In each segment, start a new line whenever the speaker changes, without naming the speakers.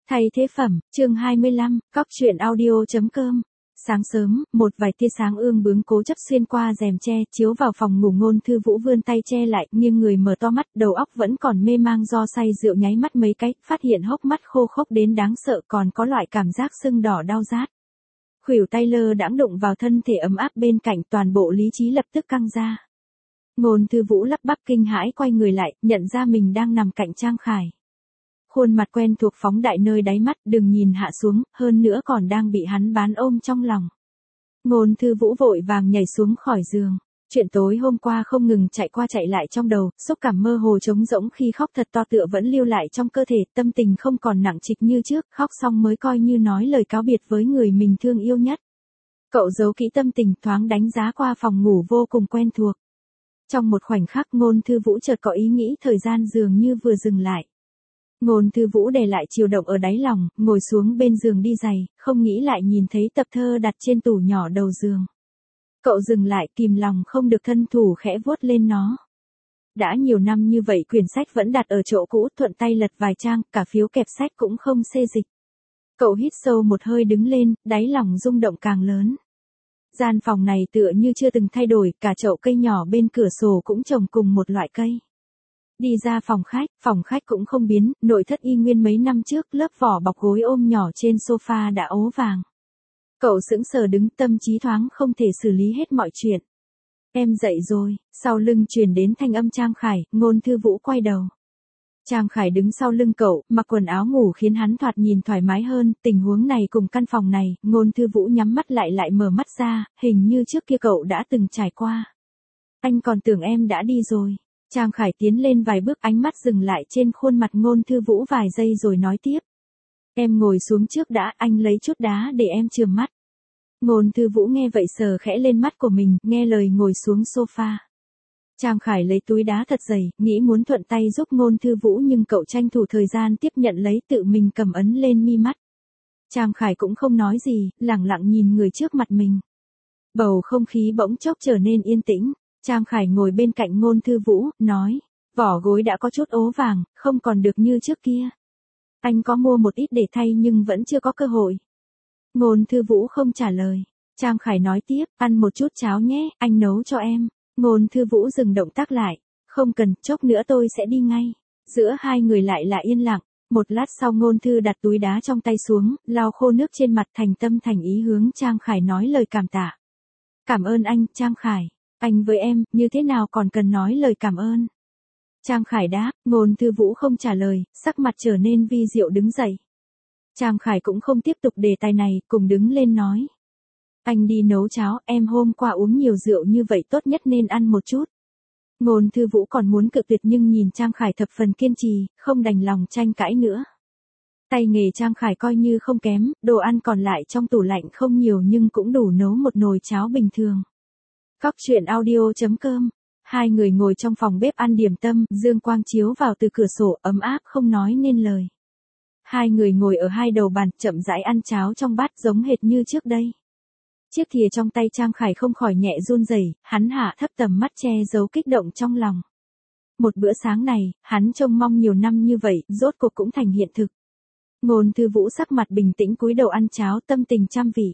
Thay thế phẩm, chương 25, Cóc truyện audio.com. Sáng sớm, một vài tia sáng ương bướng cố chấp xuyên qua rèm che, chiếu vào phòng ngủ. Ngôn Thư Vũ vươn tay che lại, nghiêng người mở to mắt, đầu óc vẫn còn mê mang do say rượu, nháy mắt mấy cái, phát hiện hốc mắt khô khốc đến đáng sợ, còn có loại cảm giác sưng đỏ đau rát. Khuỷu tay lơ đãng đụng vào thân thể ấm áp bên cạnh, toàn bộ lý trí lập tức căng ra. Ngôn Thư Vũ lắp bắp kinh hãi quay người lại, nhận ra mình đang nằm cạnh Trang Khải. Khuôn mặt quen thuộc phóng đại nơi đáy mắt, đừng nhìn hạ xuống, hơn nữa còn đang bị hắn bán ôm trong lòng. Ngôn Thư Vũ vội vàng nhảy xuống khỏi giường. Chuyện tối hôm qua không ngừng chạy qua chạy lại trong đầu, xúc cảm mơ hồ trống rỗng khi khóc thật to tựa vẫn lưu lại trong cơ thể, tâm tình không còn nặng trịch như trước, khóc xong mới coi như nói lời cáo biệt với người mình thương yêu nhất. Cậu giấu kỹ tâm tình, thoáng đánh giá qua phòng ngủ vô cùng quen thuộc. Trong một khoảnh khắc Ngôn Thư Vũ chợt có ý nghĩ thời gian dường như vừa dừng lại. Ngôn Thư Vũ đè lại chiều động ở đáy lòng, ngồi xuống bên giường đi giày, không nghĩ lại nhìn thấy tập thơ đặt trên tủ nhỏ đầu giường. Cậu dừng lại, kìm lòng không được thân thủ khẽ vuốt lên nó. Đã nhiều năm như vậy quyển sách vẫn đặt ở chỗ cũ, thuận tay lật vài trang, cả phiếu kẹp sách cũng không xê dịch. Cậu hít sâu một hơi đứng lên, đáy lòng rung động càng lớn. Gian phòng này tựa như chưa từng thay đổi, cả chậu cây nhỏ bên cửa sổ cũng trồng cùng một loại cây. Đi ra phòng khách cũng không biến, nội thất y nguyên mấy năm trước, lớp vỏ bọc gối ôm nhỏ trên sofa đã ố vàng. Cậu sững sờ đứng, tâm trí thoáng không thể xử lý hết mọi chuyện. Em dậy rồi, sau lưng truyền đến thanh âm Trang Khải. Ngôn Thư Vũ quay đầu. Trang Khải đứng sau lưng cậu, mặc quần áo ngủ khiến hắn thoạt nhìn thoải mái hơn, tình huống này cùng căn phòng này, Ngôn Thư Vũ nhắm mắt lại mở mắt ra, hình như trước kia cậu đã từng trải qua. Anh còn tưởng em đã đi rồi. Trang Khải tiến lên vài bước, ánh mắt dừng lại trên khuôn mặt Ngôn Thư Vũ vài giây rồi nói tiếp. Em ngồi xuống trước đã, anh lấy chút đá để em chườm mắt. Ngôn Thư Vũ nghe vậy sờ khẽ lên mắt của mình, nghe lời ngồi xuống sofa. Trang Khải lấy túi đá thật dày, nghĩ muốn thuận tay giúp Ngôn Thư Vũ nhưng cậu tranh thủ thời gian tiếp nhận lấy, tự mình cầm ấn lên mi mắt. Trang Khải cũng không nói gì, lẳng lặng nhìn người trước mặt mình. Bầu không khí bỗng chốc trở nên yên tĩnh. Trang Khải ngồi bên cạnh Ngôn Thư Vũ, nói, vỏ gối đã có chút ố vàng, không còn được như trước kia. Anh có mua một ít để thay nhưng vẫn chưa có cơ hội. Ngôn Thư Vũ không trả lời. Trang Khải nói tiếp, ăn một chút cháo nhé, anh nấu cho em. Ngôn Thư Vũ dừng động tác lại, không cần, chốc nữa tôi sẽ đi ngay. Giữa hai người lại là yên lặng. Một lát sau Ngôn Thư đặt túi đá trong tay xuống, lau khô nước trên mặt, thành tâm thành ý hướng Trang Khải nói lời cảm tạ. Cảm ơn anh, Trang Khải. Anh với em, như thế nào còn cần nói lời cảm ơn. Trang Khải đáp, Ngôn Thư Vũ không trả lời, sắc mặt trở nên vi diệu đứng dậy. Trang Khải cũng không tiếp tục đề tài này, cùng đứng lên nói. Anh đi nấu cháo, em hôm qua uống nhiều rượu như vậy tốt nhất nên ăn một chút. Ngôn Thư Vũ còn muốn cự tuyệt nhưng nhìn Trang Khải thập phần kiên trì, không đành lòng tranh cãi nữa. Tay nghề Trang Khải coi như không kém, đồ ăn còn lại trong tủ lạnh không nhiều nhưng cũng đủ nấu một nồi cháo bình thường. Cóc truyện audio.com. Hai người ngồi trong phòng bếp ăn điểm tâm, dương quang chiếu vào từ cửa sổ, ấm áp không nói nên lời. Hai người ngồi ở hai đầu bàn, chậm rãi ăn cháo trong bát giống hệt như trước đây. Chiếc thìa trong tay Trang Khải không khỏi nhẹ run rẩy, hắn hạ thấp tầm mắt che giấu kích động trong lòng. Một bữa sáng này, hắn trông mong nhiều năm như vậy, rốt cuộc cũng thành hiện thực. Ngôn Thư Vũ sắc mặt bình tĩnh cúi đầu ăn cháo, tâm tình trăm vị.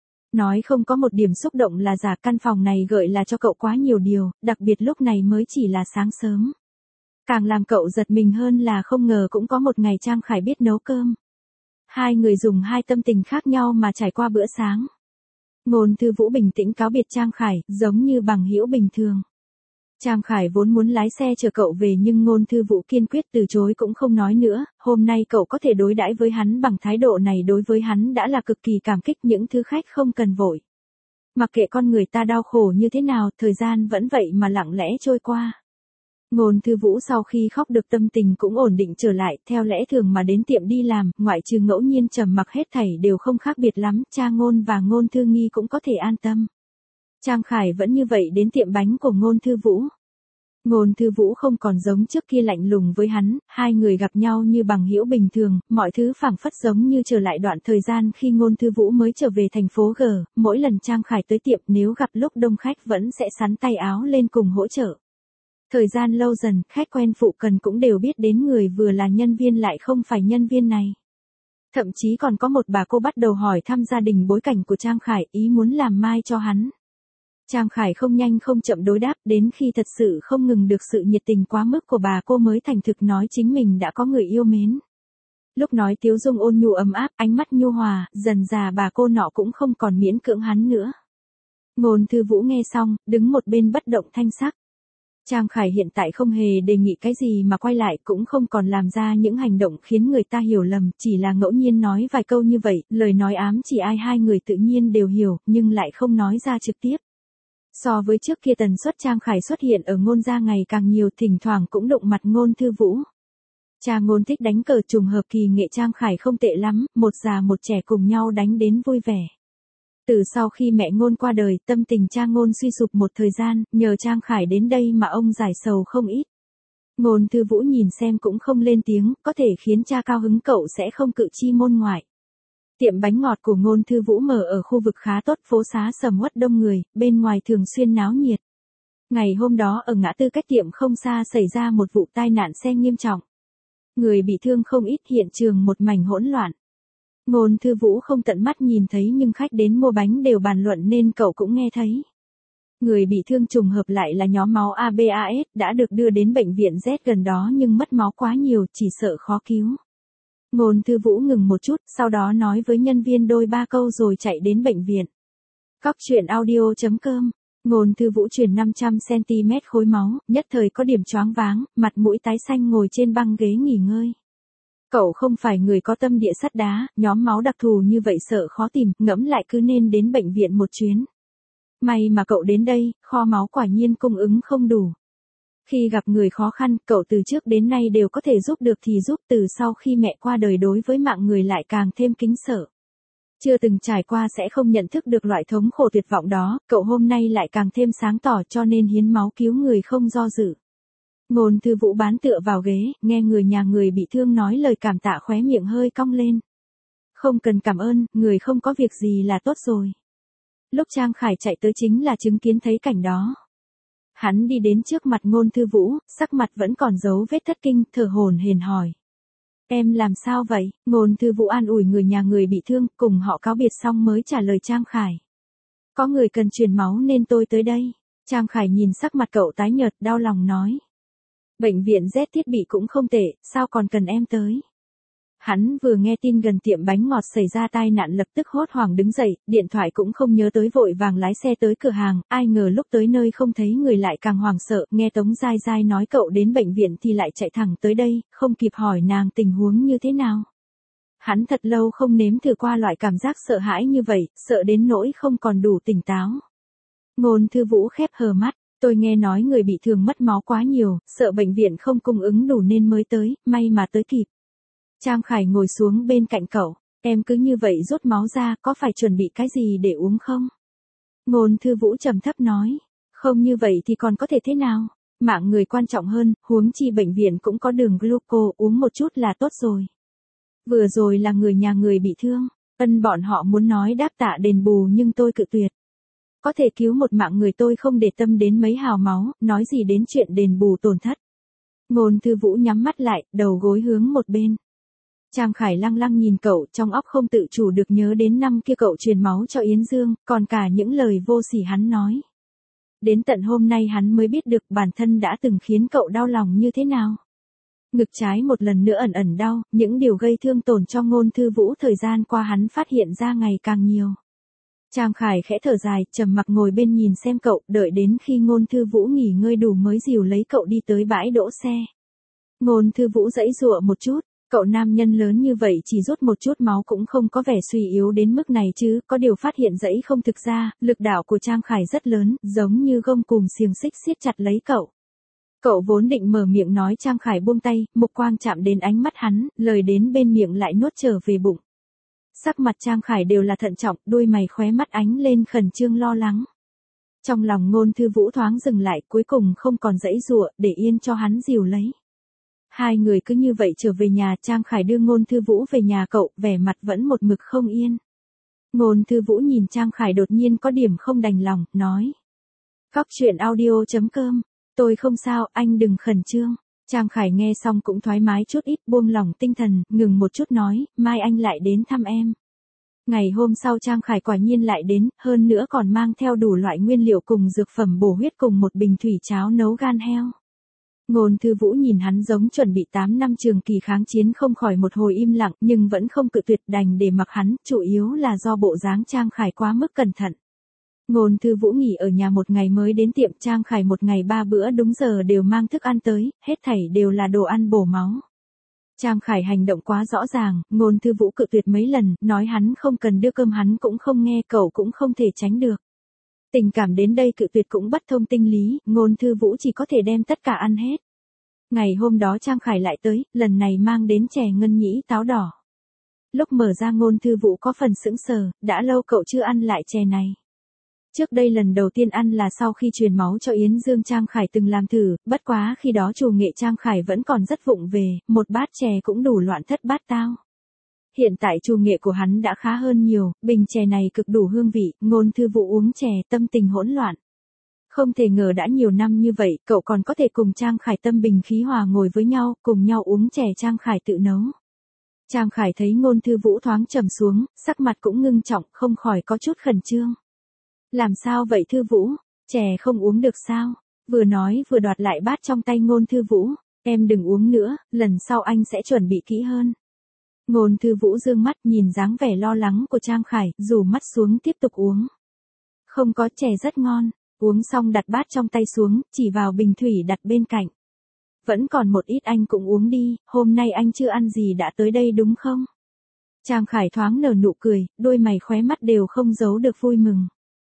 Nói không có một điểm xúc động là giả, căn phòng này gợi là cho cậu quá nhiều điều, đặc biệt lúc này mới chỉ là sáng sớm. Càng làm cậu giật mình hơn là không ngờ cũng có một ngày Trang Khải biết nấu cơm. Hai người dùng hai tâm tình khác nhau mà trải qua bữa sáng. Ngôn Thư Vũ bình tĩnh cáo biệt Trang Khải, giống như bằng hữu bình thường. Trang Khải vốn muốn lái xe chờ cậu về nhưng Ngôn Thư Vũ kiên quyết từ chối cũng không nói nữa, hôm nay cậu có thể đối đãi với hắn bằng thái độ này đối với hắn đã là cực kỳ cảm kích, những thứ khách không cần vội. Mặc kệ con người ta đau khổ như thế nào, thời gian vẫn vậy mà lặng lẽ trôi qua. Ngôn Thư Vũ sau khi khóc được tâm tình cũng ổn định trở lại, theo lẽ thường mà đến tiệm đi làm, ngoại trừ ngẫu nhiên trầm mặc hết thảy đều không khác biệt lắm, cha Ngôn và Ngôn Thư Nghi cũng có thể an tâm. Trang Khải vẫn như vậy đến tiệm bánh của Ngôn Thư Vũ. Ngôn Thư Vũ không còn giống trước kia lạnh lùng với hắn, hai người gặp nhau như bằng hữu bình thường, mọi thứ phảng phất giống như trở lại đoạn thời gian khi Ngôn Thư Vũ mới trở về thành phố G, mỗi lần Trang Khải tới tiệm nếu gặp lúc đông khách vẫn sẽ xắn tay áo lên cùng hỗ trợ. Thời gian lâu dần, khách quen phụ cần cũng đều biết đến người vừa là nhân viên lại không phải nhân viên này. Thậm chí còn có một bà cô bắt đầu hỏi thăm gia đình bối cảnh của Trang Khải, ý muốn làm mai cho hắn. Trang Khải không nhanh không chậm đối đáp, đến khi thật sự không ngừng được sự nhiệt tình quá mức của bà cô mới thành thực nói chính mình đã có người yêu mến. Lúc nói tiếu dung ôn nhu ấm áp, ánh mắt nhu hòa, dần dà bà cô nọ cũng không còn miễn cưỡng hắn nữa. Ngôn Thư Vũ nghe xong, đứng một bên bất động thanh sắc. Trang Khải hiện tại không hề đề nghị cái gì mà quay lại, cũng không còn làm ra những hành động khiến người ta hiểu lầm, chỉ là ngẫu nhiên nói vài câu như vậy, lời nói ám chỉ ai hai người tự nhiên đều hiểu, nhưng lại không nói ra trực tiếp. So với trước kia tần suất Trang Khải xuất hiện ở Ngôn gia ngày càng nhiều, thỉnh thoảng cũng đụng mặt Ngôn Thư Vũ. Cha Ngôn thích đánh cờ, trùng hợp kỳ nghệ Trang Khải không tệ lắm, một già một trẻ cùng nhau đánh đến vui vẻ. Từ sau khi mẹ Ngôn qua đời, tâm tình cha Ngôn suy sụp một thời gian, nhờ Trang Khải đến đây mà ông giải sầu không ít. Ngôn Thư Vũ nhìn xem cũng không lên tiếng, có thể khiến cha cao hứng cậu sẽ không cự chi môn ngoại. Tiệm bánh ngọt của Ngôn Thư Vũ mở ở khu vực khá tốt, phố xá sầm uất đông người, bên ngoài thường xuyên náo nhiệt. Ngày hôm đó ở ngã tư cách tiệm không xa xảy ra một vụ tai nạn xe nghiêm trọng. Người bị thương không ít, hiện trường một mảnh hỗn loạn. Ngôn Thư Vũ không tận mắt nhìn thấy nhưng khách đến mua bánh đều bàn luận nên cậu cũng nghe thấy. Người bị thương trùng hợp lại là nhóm máu ABAS, đã được đưa đến bệnh viện Z gần đó nhưng mất máu quá nhiều, chỉ sợ khó cứu. Ngôn Thư Vũ ngừng một chút, sau đó nói với nhân viên đôi ba câu rồi chạy đến bệnh viện. Cóc truyện audio.com. Ngôn Thư Vũ truyền 500cm khối máu, nhất thời có điểm choáng váng, mặt mũi tái xanh ngồi trên băng ghế nghỉ ngơi. Cậu không phải người có tâm địa sắt đá, nhóm máu đặc thù như vậy sợ khó tìm, ngẫm lại cứ nên đến bệnh viện một chuyến. May mà cậu đến đây, kho máu quả nhiên cung ứng không đủ. Khi gặp người khó khăn, cậu từ trước đến nay đều có thể giúp được thì giúp, từ sau khi mẹ qua đời đối với mạng người lại càng thêm kính sợ. Chưa từng trải qua sẽ không nhận thức được loại thống khổ tuyệt vọng đó, cậu hôm nay lại càng thêm sáng tỏ cho nên hiến máu cứu người không do dự. Ngôn Thư Vũ bán tựa vào ghế, nghe người nhà người bị thương nói lời cảm tạ khóe miệng hơi cong lên. Không cần cảm ơn, người không có việc gì là tốt rồi. Lúc Trang Khải chạy tới chính là chứng kiến thấy cảnh đó. Hắn đi đến trước mặt Ngôn Thư Vũ, sắc mặt vẫn còn dấu vết thất kinh, thở hổn hển hỏi. Em làm sao vậy? Ngôn Thư Vũ an ủi người nhà người bị thương, cùng họ cáo biệt xong mới trả lời Trang Khải. Có người cần truyền máu nên tôi tới đây. Trang Khải nhìn sắc mặt cậu tái nhợt, đau lòng nói. Bệnh viện Z thiết bị cũng không tệ, sao còn cần em tới? Hắn vừa nghe tin gần tiệm bánh ngọt xảy ra tai nạn lập tức hốt hoảng đứng dậy, điện thoại cũng không nhớ tới vội vàng lái xe tới cửa hàng, ai ngờ lúc tới nơi không thấy người lại càng hoảng sợ, nghe Tống Giai Giai nói cậu đến bệnh viện thì lại chạy thẳng tới đây, không kịp hỏi nàng tình huống như thế nào. Hắn thật lâu không nếm thử qua loại cảm giác sợ hãi như vậy, sợ đến nỗi không còn đủ tỉnh táo. Ngôn Thư Vũ khép hờ mắt. Tôi nghe nói người bị thương mất máu quá nhiều, sợ bệnh viện không cung ứng đủ nên mới tới, may mà tới kịp. Trang Khải ngồi xuống bên cạnh cậu, em cứ như vậy rút máu ra, có phải chuẩn bị cái gì để uống không? Ngôn Thư Vũ trầm thấp nói, không như vậy thì còn có thể thế nào? Mạng người quan trọng hơn, huống chi bệnh viện cũng có đường gluco, uống một chút là tốt rồi. Vừa rồi là người nhà người bị thương, bọn họ muốn nói đáp tạ đền bù nhưng tôi cự tuyệt. Có thể cứu một mạng người tôi không để tâm đến mấy hào máu, nói gì đến chuyện đền bù tổn thất. Ngôn Thư Vũ nhắm mắt lại, đầu gối hướng một bên. Trang Khải lăng lăng nhìn cậu, trong óc không tự chủ được nhớ đến năm kia cậu truyền máu cho Yến Dương, còn cả những lời vô sỉ hắn nói. Đến tận hôm nay hắn mới biết được bản thân đã từng khiến cậu đau lòng như thế nào. Ngực trái một lần nữa ẩn ẩn đau, những điều gây thương tổn cho Ngôn Thư Vũ thời gian qua hắn phát hiện ra ngày càng nhiều. Trang Khải khẽ thở dài, trầm mặc ngồi bên nhìn xem cậu, đợi đến khi Ngôn Thư Vũ nghỉ ngơi đủ mới dìu lấy cậu đi tới bãi đỗ xe. Ngôn Thư Vũ giãy giụa một chút, cậu nam nhân lớn như vậy chỉ rút một chút máu cũng không có vẻ suy yếu đến mức này chứ, có điều phát hiện dãy không thực ra, lực đạo của Trang Khải rất lớn, giống như gông cùm xiềng xích siết chặt lấy cậu. Cậu vốn định mở miệng nói Trang Khải buông tay, mục quang chạm đến ánh mắt hắn, lời đến bên miệng lại nuốt trở về bụng. Sắc mặt Trang Khải đều là thận trọng, đôi mày khóe mắt ánh lên khẩn trương lo lắng. Trong lòng Ngôn Thư Vũ thoáng dừng lại, cuối cùng không còn giãy giụa, để yên cho hắn dìu lấy. Hai người cứ như vậy trở về nhà, Trang Khải đưa Ngôn Thư Vũ về nhà cậu, vẻ mặt vẫn một mực không yên. Ngôn Thư Vũ nhìn Trang Khải đột nhiên có điểm không đành lòng, nói. Cóc truyện audio.com, tôi không sao, anh đừng khẩn trương. Trang Khải nghe xong cũng thoải mái chút ít, buông lỏng tinh thần, ngừng một chút nói, mai anh lại đến thăm em. Ngày hôm sau Trang Khải quả nhiên lại đến, hơn nữa còn mang theo đủ loại nguyên liệu cùng dược phẩm bổ huyết cùng một bình thủy cháo nấu gan heo. Ngôn Thư Vũ nhìn hắn giống chuẩn bị 8 năm trường kỳ kháng chiến, không khỏi một hồi im lặng, nhưng vẫn không cự tuyệt, đành để mặc hắn, chủ yếu là do bộ dáng Trang Khải quá mức cẩn thận. Ngôn Thư Vũ nghỉ ở nhà một ngày mới đến tiệm, Trang Khải một ngày 3 bữa đúng giờ đều mang thức ăn tới, hết thảy đều là đồ ăn bổ máu. Trang Khải hành động quá rõ ràng, Ngôn Thư Vũ cự tuyệt mấy lần, nói hắn không cần đưa cơm hắn cũng không nghe, cậu cũng không thể tránh được. Tình cảm đến đây cự tuyệt cũng bất thông tinh lý, Ngôn Thư Vũ chỉ có thể đem tất cả ăn hết. Ngày hôm đó Trang Khải lại tới, lần này mang đến chè ngân nhĩ táo đỏ. Lúc mở ra Ngôn Thư Vũ có phần sững sờ, đã lâu cậu chưa ăn lại chè này. Trước đây lần đầu tiên ăn là sau khi truyền máu cho Yến Dương, Trang Khải từng làm thử, bất quá khi đó chủ nghệ Trang Khải vẫn còn rất vụng về, một bát chè cũng đủ loạn thất bát tao. Hiện tại chủ nghệ của hắn đã khá hơn nhiều, bình chè này cực đủ hương vị, Ngôn Thư Vũ uống chè tâm tình hỗn loạn. Không thể ngờ đã nhiều năm như vậy, cậu còn có thể cùng Trang Khải tâm bình khí hòa ngồi với nhau, cùng nhau uống chè Trang Khải tự nấu. Trang Khải thấy Ngôn Thư Vũ thoáng trầm xuống, sắc mặt cũng ngưng trọng, không khỏi có chút khẩn trương. Làm sao vậy Thư Vũ, chè không uống được sao? Vừa nói vừa đoạt lại bát trong tay Ngôn Thư Vũ, em đừng uống nữa, lần sau anh sẽ chuẩn bị kỹ hơn. Ngôn Thư Vũ dương mắt nhìn dáng vẻ lo lắng của Trang Khải, rủ mắt xuống tiếp tục uống. Không có, chè rất ngon, uống xong đặt bát trong tay xuống, chỉ vào bình thủy đặt bên cạnh. Vẫn còn một ít, anh cũng uống đi, hôm nay anh chưa ăn gì đã tới đây đúng không? Trang Khải thoáng nở nụ cười, đôi mày khóe mắt đều không giấu được vui mừng.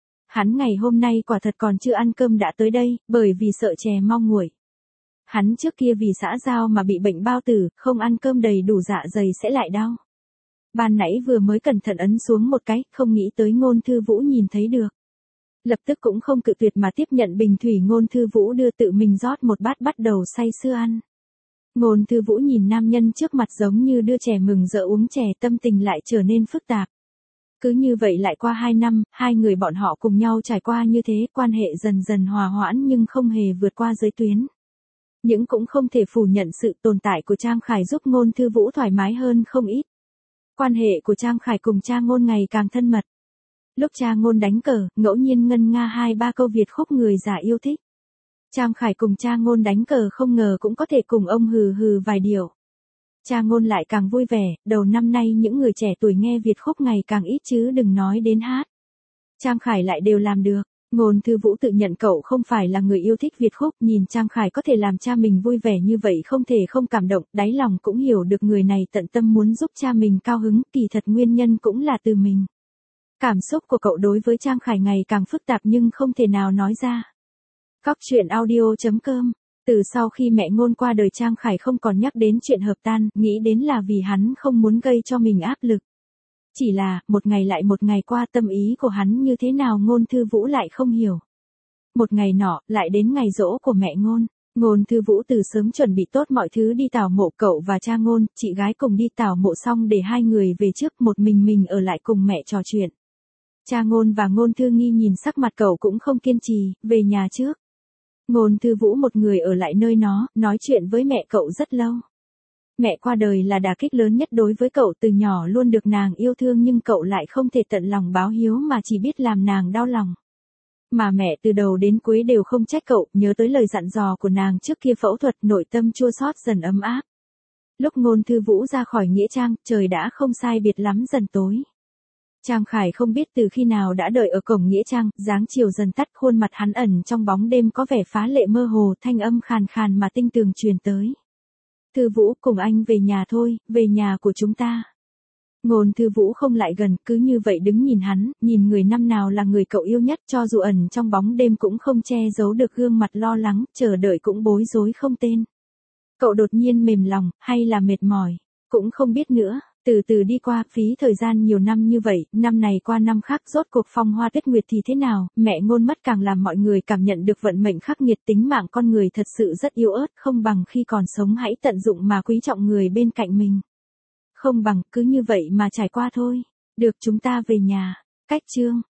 Hắn ngày hôm nay quả thật còn chưa ăn cơm đã tới đây, bởi vì sợ chè mau nguội. Hắn trước kia vì xã giao mà bị bệnh bao tử, không ăn cơm đầy đủ dạ dày sẽ lại đau. Ban nãy vừa mới cẩn thận ấn xuống một cái, không nghĩ tới Ngôn Thư Vũ nhìn thấy được. Lập tức cũng không cự tuyệt mà tiếp nhận bình thủy Ngôn Thư Vũ đưa, tự mình rót một bát bắt đầu say sưa ăn. Ngôn Thư Vũ nhìn nam nhân trước mặt giống như đưa trẻ mừng rỡ uống chè, tâm tình lại trở nên phức tạp. Cứ như vậy lại qua 2 năm, hai người bọn họ cùng nhau trải qua như thế, quan hệ dần dần hòa hoãn nhưng không hề vượt qua giới tuyến. Nhưng cũng không thể phủ nhận sự tồn tại của Trang Khải giúp Ngôn Thư Vũ thoải mái hơn không ít. Quan hệ của Trang Khải cùng cha Ngôn ngày càng thân mật. Lúc cha Ngôn đánh cờ, ngẫu nhiên ngân nga 2-3 câu Việt khúc người già yêu thích. Trang Khải cùng cha Ngôn đánh cờ không ngờ cũng có thể cùng ông hừ hừ vài điệu. Cha Ngôn lại càng vui vẻ, đầu năm nay những người trẻ tuổi nghe Việt khúc ngày càng ít chứ đừng nói đến hát. Trang Khải lại đều làm được. Ngôn Thư Vũ tự nhận cậu không phải là người yêu thích Việt khúc, nhìn Trang Khải có thể làm cha mình vui vẻ như vậy không thể không cảm động, đáy lòng cũng hiểu được người này tận tâm muốn giúp cha mình cao hứng, kỳ thật nguyên nhân cũng là từ mình. Cảm xúc của cậu đối với Trang Khải ngày càng phức tạp nhưng không thể nào nói ra. Cóc truyện audio.com. Từ sau khi mẹ Ngôn qua đời, Trang Khải không còn nhắc đến chuyện hợp tan, nghĩ đến là vì hắn không muốn gây cho mình áp lực. Chỉ là, một ngày lại một ngày qua, tâm ý của hắn như thế nào Ngôn Thư Vũ lại không hiểu. Một ngày nọ, lại đến ngày giỗ của mẹ Ngôn. Ngôn Thư Vũ từ sớm chuẩn bị tốt mọi thứ đi tảo mộ, cậu và cha Ngôn, chị gái cùng đi tảo mộ xong để hai người về trước, một mình ở lại cùng mẹ trò chuyện. Cha Ngôn và Ngôn Thư Nghi nhìn sắc mặt cậu cũng không kiên trì, về nhà trước. Ngôn Thư Vũ một người ở lại nơi nó, nói chuyện với mẹ cậu rất lâu. Mẹ qua đời là đả kích lớn nhất đối với cậu, từ nhỏ luôn được nàng yêu thương nhưng cậu lại không thể tận lòng báo hiếu mà chỉ biết làm nàng đau lòng. Mà mẹ từ đầu đến cuối đều không trách cậu, nhớ tới lời dặn dò của nàng trước kia phẫu thuật, nội tâm chua xót dần ấm áp. Lúc Ngôn Thư Vũ ra khỏi nghĩa trang, trời đã không sai biệt lắm dần tối. Trang Khải không biết từ khi nào đã đợi ở cổng nghĩa trang, dáng chiều dần tắt, khuôn mặt hắn ẩn trong bóng đêm có vẻ phá lệ mơ hồ, thanh âm khàn khàn mà tinh tường truyền tới. Thư Vũ, cùng anh về nhà thôi, về nhà của chúng ta. Ngôn Thư Vũ không lại gần, cứ như vậy đứng nhìn hắn, nhìn người năm nào là người cậu yêu nhất, cho dù ẩn trong bóng đêm cũng không che giấu được gương mặt lo lắng, chờ đợi cũng bối rối không tên. Cậu đột nhiên mềm lòng, hay là mệt mỏi, cũng không biết nữa. Từ từ đi qua, phí thời gian nhiều năm như vậy, năm này qua năm khác, rốt cuộc phong hoa tuyết nguyệt thì thế nào, mẹ Ngôn mất càng làm mọi người cảm nhận được vận mệnh khắc nghiệt, tính mạng con người thật sự rất yếu ớt, không bằng khi còn sống hãy tận dụng mà quý trọng người bên cạnh mình. Không bằng, cứ như vậy mà trải qua thôi. Được, chúng ta về nhà. Cách chương.